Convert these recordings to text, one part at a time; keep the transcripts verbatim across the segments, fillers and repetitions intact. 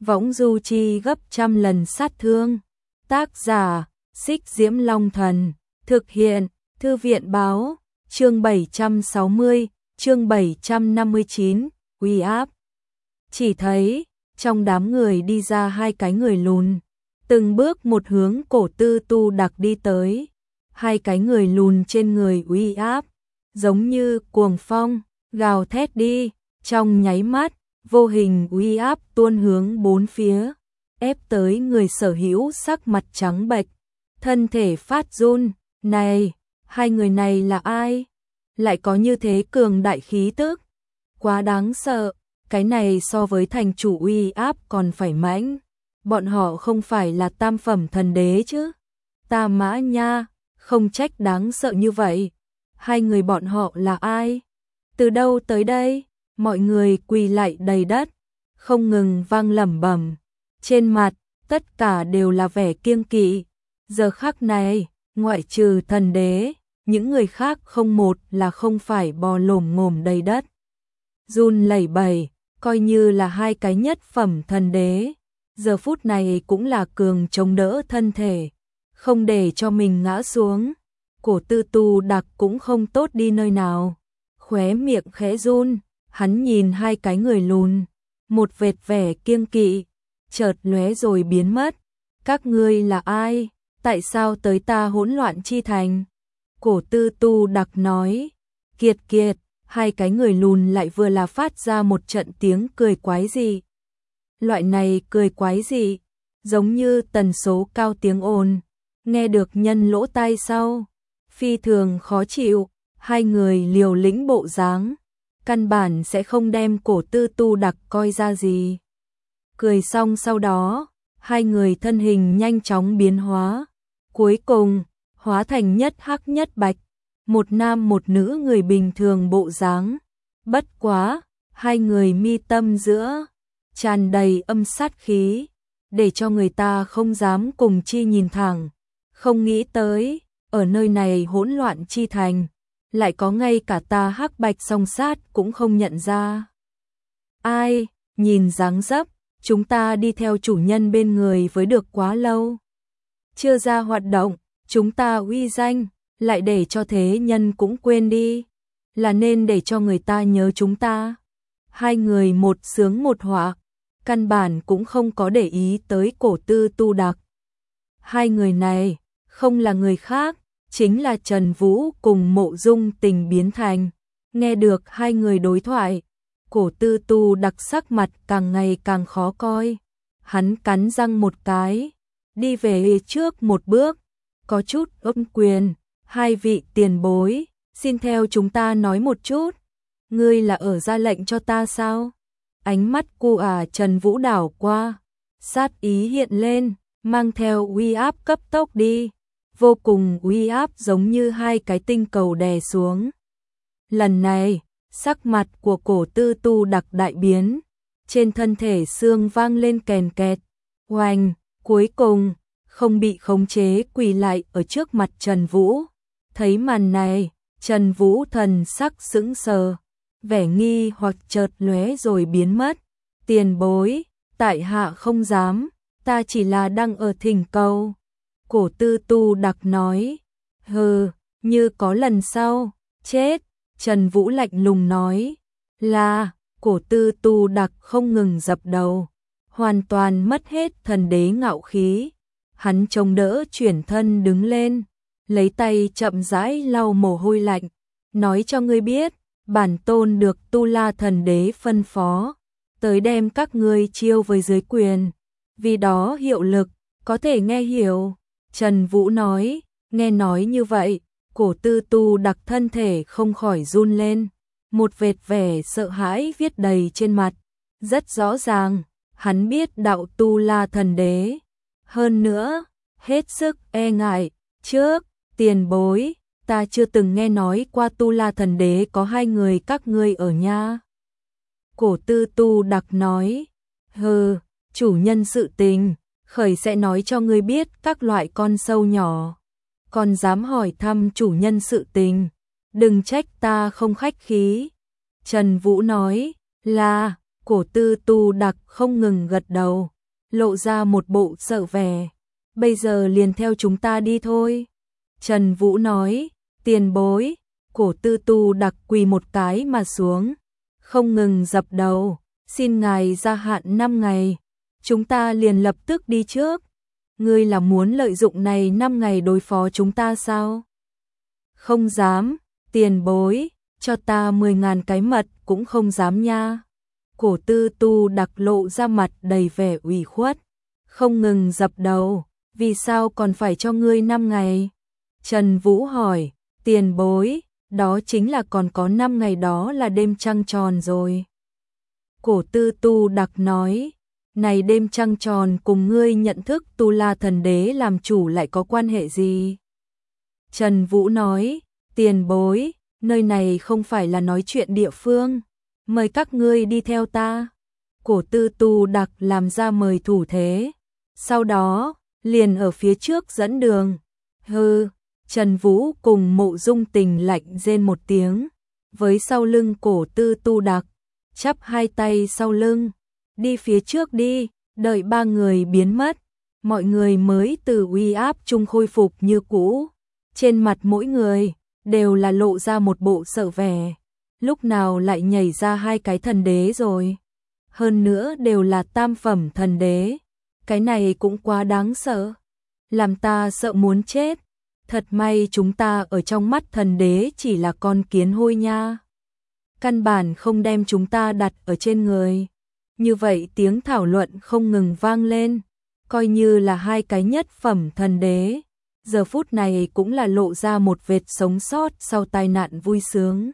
võng du chi gấp trăm lần sát thương. Tác giả, Xích Diễm Long Thần, thực hiện, Thư viện Báo, chương bảy trăm sáu mươi, chương bảy trăm năm mươi chín, uy áp. Chỉ thấy, trong đám người đi ra hai cái người lùn, từng bước một hướng Cổ Tư Tu Đặc đi tới. Hai cái người lùn trên người uy áp, giống như cuồng phong, gào thét đi, trong nháy mắt, vô hình uy áp tuôn hướng bốn phía, ép tới người sở hữu sắc mặt trắng bệch, thân thể phát run. Này, hai người này là ai? Lại có như thế cường đại khí tức, quá đáng sợ, cái này so với thành chủ uy áp còn phải mãnh. Bọn họ không phải là tam phẩm thần đế chứ? Ta mã nha, không trách đáng sợ như vậy. Hai người bọn họ là ai? Từ đâu tới đây? Mọi người quỳ lại đầy đất, không ngừng vang lẩm bẩm, trên mặt tất cả đều là vẻ kiêng kỵ. Giờ khắc này, ngoại trừ thần đế, những người khác không một là không phải bò lổm ngổm đầy đất, run lẩy bẩy, coi như là hai cái nhất phẩm thần đế, giờ phút này cũng là cường chống đỡ thân thể, không để cho mình ngã xuống. Cổ Tư Tu Đặc cũng không tốt đi nơi nào, khóe miệng khẽ run, hắn nhìn hai cái người lùn, một vệt vẻ kiêng kỵ, chợt lóe rồi biến mất. Các ngươi là ai? Tại sao tới ta hỗn loạn chi thành? Cổ Tư Tu Đặc nói. Kiệt kiệt, hai cái người lùn lại vừa là phát ra một trận tiếng cười quái dị. Loại này cười quái dị, giống như tần số cao tiếng ồn, nghe được nhân lỗ tai sau, phi thường khó chịu. Hai người liều lĩnh bộ dáng, căn bản sẽ không đem Cổ Tư Tu Đặc coi ra gì. Cười xong sau đó, hai người thân hình nhanh chóng biến hóa, cuối cùng hóa thành nhất hắc nhất bạch, một nam một nữ người bình thường bộ dáng. Bất quá, hai người mi tâm giữa tràn đầy âm sát khí, để cho người ta không dám cùng chi nhìn thẳng. Không nghĩ tới, ở nơi này hỗn loạn chi thành, lại có ngay cả ta hắc bạch song sát cũng không nhận ra. Ai, nhìn dáng dấp, chúng ta đi theo chủ nhân bên người với được quá lâu. Chưa ra hoạt động, chúng ta uy danh, lại để cho thế nhân cũng quên đi. Là nên để cho người ta nhớ chúng ta. Hai người một sướng một họa, căn bản cũng không có để ý tới Cổ Tư Tu Đặc. Hai người này, không là người khác, chính là Trần Vũ cùng Mộ Dung Tình biến thành. Nghe được hai người đối thoại, Cổ Tư Tu Đặc sắc mặt càng ngày càng khó coi. Hắn cắn răng một cái, đi về trước một bước, có chút ôm quyền. Hai vị tiền bối, xin theo chúng ta nói một chút. Ngươi là ở ra lệnh cho ta sao? Ánh mắt cu ả Trần Vũ đảo qua, sát ý hiện lên, mang theo uy áp cấp tốc đi. Vô cùng uy áp giống như hai cái tinh cầu đè xuống. Lần này, sắc mặt của Cổ Tư Tu Đặc đại biến, trên thân thể xương vang lên kèn kẹt, oanh, cuối cùng, không bị khống chế quỳ lại ở trước mặt Trần Vũ. Thấy màn này, Trần Vũ thần sắc sững sờ, vẻ nghi hoặc chợt lóe rồi biến mất. Tiền bối, tại hạ không dám, ta chỉ là đang ở thỉnh cầu. Cổ Tư Tu Đặc nói. Hừ, như có lần sau, chết. Trần Vũ lạnh lùng nói. Là, Cổ Tư Tu Đặc không ngừng dập đầu, hoàn toàn mất hết thần đế ngạo khí. Hắn chống đỡ chuyển thân đứng lên, lấy tay chậm rãi lau mồ hôi lạnh, nói cho ngươi biết, bản tôn được Tu La thần đế phân phó, tới đem các ngươi chiêu với dưới quyền, vì đó hiệu lực, có thể nghe hiểu. Trần Vũ nói. Nghe nói như vậy, Cổ Tư Tu Đặc thân thể không khỏi run lên, một vệt vẻ sợ hãi viết đầy trên mặt. Rất rõ ràng, hắn biết đạo Tu La thần đế, hơn nữa, hết sức e ngại. Trước, tiền bối, ta chưa từng nghe nói qua Tu La thần đế có hai người các ngươi ở nha. Cổ Tư Tu Đặc nói. Hừ, chủ nhân sự tình, khởi sẽ nói cho ngươi biết các loại con sâu nhỏ. Còn dám hỏi thăm chủ nhân sự tình, đừng trách ta không khách khí. Trần Vũ nói. Là, Cổ Tư Tu Đặc không ngừng gật đầu, lộ ra một bộ sợ vẻ. Bây giờ liền theo chúng ta đi thôi. Trần Vũ nói, tiền bối. Cổ Tư Tu Đặc quỳ một cái mà xuống, không ngừng dập đầu, xin ngài gia hạn năm ngày, chúng ta liền lập tức đi trước. Ngươi là muốn lợi dụng này năm ngày đối phó chúng ta sao? Không dám, tiền bối, cho ta mười ngàn cái mật cũng không dám nha. Cổ Tư Tu Đặc lộ ra mặt đầy vẻ ủy khuất, không ngừng dập đầu, vì sao còn phải cho ngươi năm ngày? Trần Vũ hỏi, tiền bối, đó chính là còn có năm ngày đó là đêm trăng tròn rồi. Cổ Tư Tu Đặc nói, này đêm trăng tròn cùng ngươi nhận thức Tu La Thần Đế làm chủ lại có quan hệ gì? Trần Vũ nói, tiền bối, nơi này không phải là nói chuyện địa phương, mời các ngươi đi theo ta. Cổ Tư Tu Đặc làm ra mời thủ thế, sau đó, liền ở phía trước dẫn đường. Hừ, Trần Vũ cùng Mộ Dung Tình lạnh rên một tiếng, với sau lưng Cổ Tư Tu Đặc, chắp hai tay sau lưng, đi phía trước đi, đợi ba người biến mất, mọi người mới từ uy áp chung khôi phục như cũ. Trên mặt mỗi người đều là lộ ra một bộ sợ vẻ, lúc nào lại nhảy ra hai cái thần đế rồi, hơn nữa đều là tam phẩm thần đế, cái này cũng quá đáng sợ, làm ta sợ muốn chết. Thật may chúng ta ở trong mắt thần đế chỉ là con kiến hôi nha, căn bản không đem chúng ta đặt ở trên người. Như vậy tiếng thảo luận không ngừng vang lên, coi như là hai cái nhất phẩm thần đế, giờ phút này cũng là lộ ra một vệt sống sót sau tai nạn vui sướng.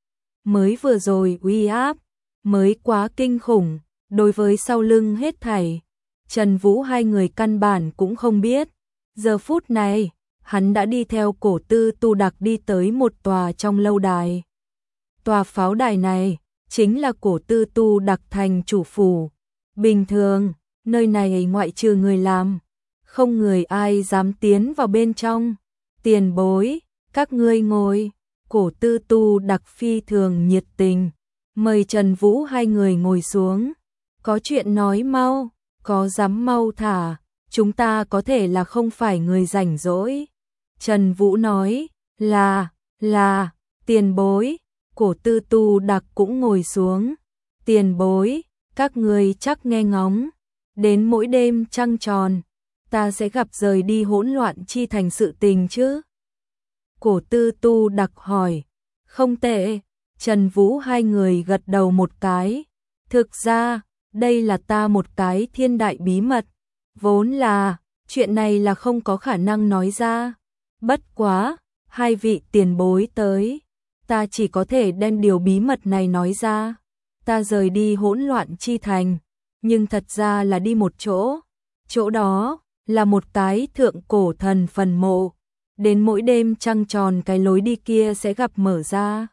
Mới vừa rồi uy áp, mới quá kinh khủng, đối với sau lưng hết thảy, Trần Vũ hai người căn bản cũng không biết. Giờ phút này, hắn đã đi theo Cổ Tư Tu Đặc đi tới một tòa trong lâu đài. Tòa pháo đài này chính là Cổ Tư Tu Đặc thành chủ phủ. Bình thường, nơi này ngoại trừ người làm, không người ai dám tiến vào bên trong. Tiền bối, các ngươi ngồi. Cổ Tư Tu Đặc phi thường nhiệt tình, mời Trần Vũ hai người ngồi xuống. Có chuyện nói mau, có dám mau thả, chúng ta có thể là không phải người rảnh rỗi. Trần Vũ nói, là, là, tiền bối. Cổ Tư Tu Đặc cũng ngồi xuống. Tiền bối, các ngươi chắc nghe ngóng, đến mỗi đêm trăng tròn, ta sẽ gặp rời đi hỗn loạn chi thành sự tình chứ? Cổ Tư Tu Đặc hỏi. Không tệ. Trần Vũ hai người gật đầu một cái. Thực ra, đây là ta một cái thiên đại bí mật, vốn là, chuyện này là không có khả năng nói ra. Bất quá, hai vị tiền bối tới, ta chỉ có thể đem điều bí mật này nói ra. Ta rời đi hỗn loạn chi thành, nhưng thật ra là đi một chỗ. Chỗ đó là một cái thượng cổ thần phần mộ. Đến mỗi đêm trăng tròn cái lối đi kia sẽ gặp mở ra.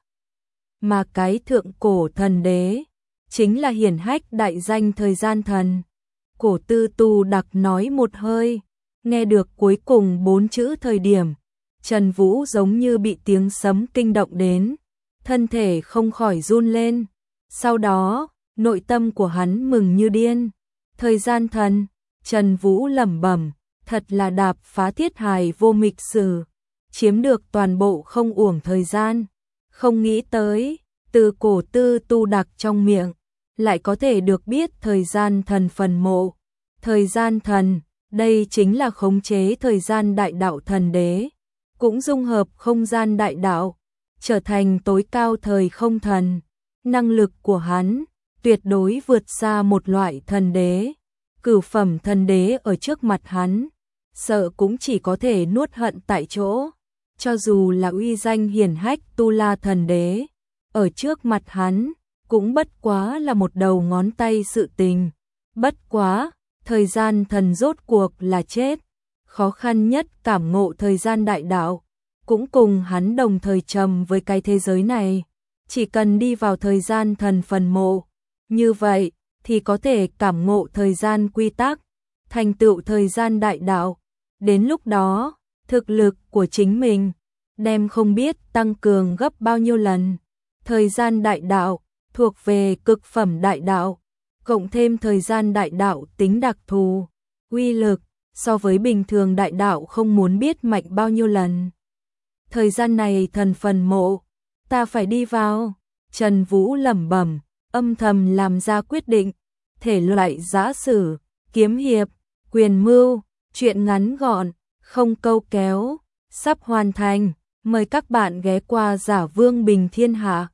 Mà cái thượng cổ thần đế chính là hiển hách đại danh thời gian thần. Cổ Tư Tu Đặc nói một hơi, nghe được cuối cùng bốn chữ thời điểm, Trần Vũ giống như bị tiếng sấm kinh động đến, thân thể không khỏi run lên. Sau đó, nội tâm của hắn mừng như điên. Thời gian thần, Trần Vũ lẩm bẩm, thật là đạp phá thiết hài vô mịch sử, chiếm được toàn bộ không uổng thời gian. Không nghĩ tới, từ Cổ Tư Tu Đặc trong miệng, lại có thể được biết thời gian thần phần mộ. Thời gian thần, đây chính là khống chế thời gian đại đạo thần đế, cũng dung hợp không gian đại đạo, trở thành tối cao thời không thần. Năng lực của hắn tuyệt đối vượt xa một loại thần đế. Cửu phẩm thần đế ở trước mặt hắn, sợ cũng chỉ có thể nuốt hận tại chỗ. Cho dù là uy danh hiển hách Tu La thần đế, ở trước mặt hắn, cũng bất quá là một đầu ngón tay sự tình. Bất quá, thời gian thần rốt cuộc là chết. Khó khăn nhất cảm ngộ thời gian đại đạo, cũng cùng hắn đồng thời trầm với cái thế giới này. Chỉ cần đi vào thời gian thần phần mộ, như vậy thì có thể cảm ngộ thời gian quy tắc, thành tựu thời gian đại đạo. Đến lúc đó, thực lực của chính mình đem không biết tăng cường gấp bao nhiêu lần. Thời gian đại đạo thuộc về cực phẩm đại đạo, cộng thêm thời gian đại đạo tính đặc thù, uy lực so với bình thường đại đạo không muốn biết mạnh bao nhiêu lần. Thời gian này thần phần mộ, ta phải đi vào. Trần Vũ lẩm bẩm, âm thầm làm ra quyết định, thể loại giã sử, kiếm hiệp, quyền mưu, truyện ngắn gọn, không câu kéo, sắp hoàn thành. Mời các bạn ghé qua Giả Vương Bình Thiên Hạ.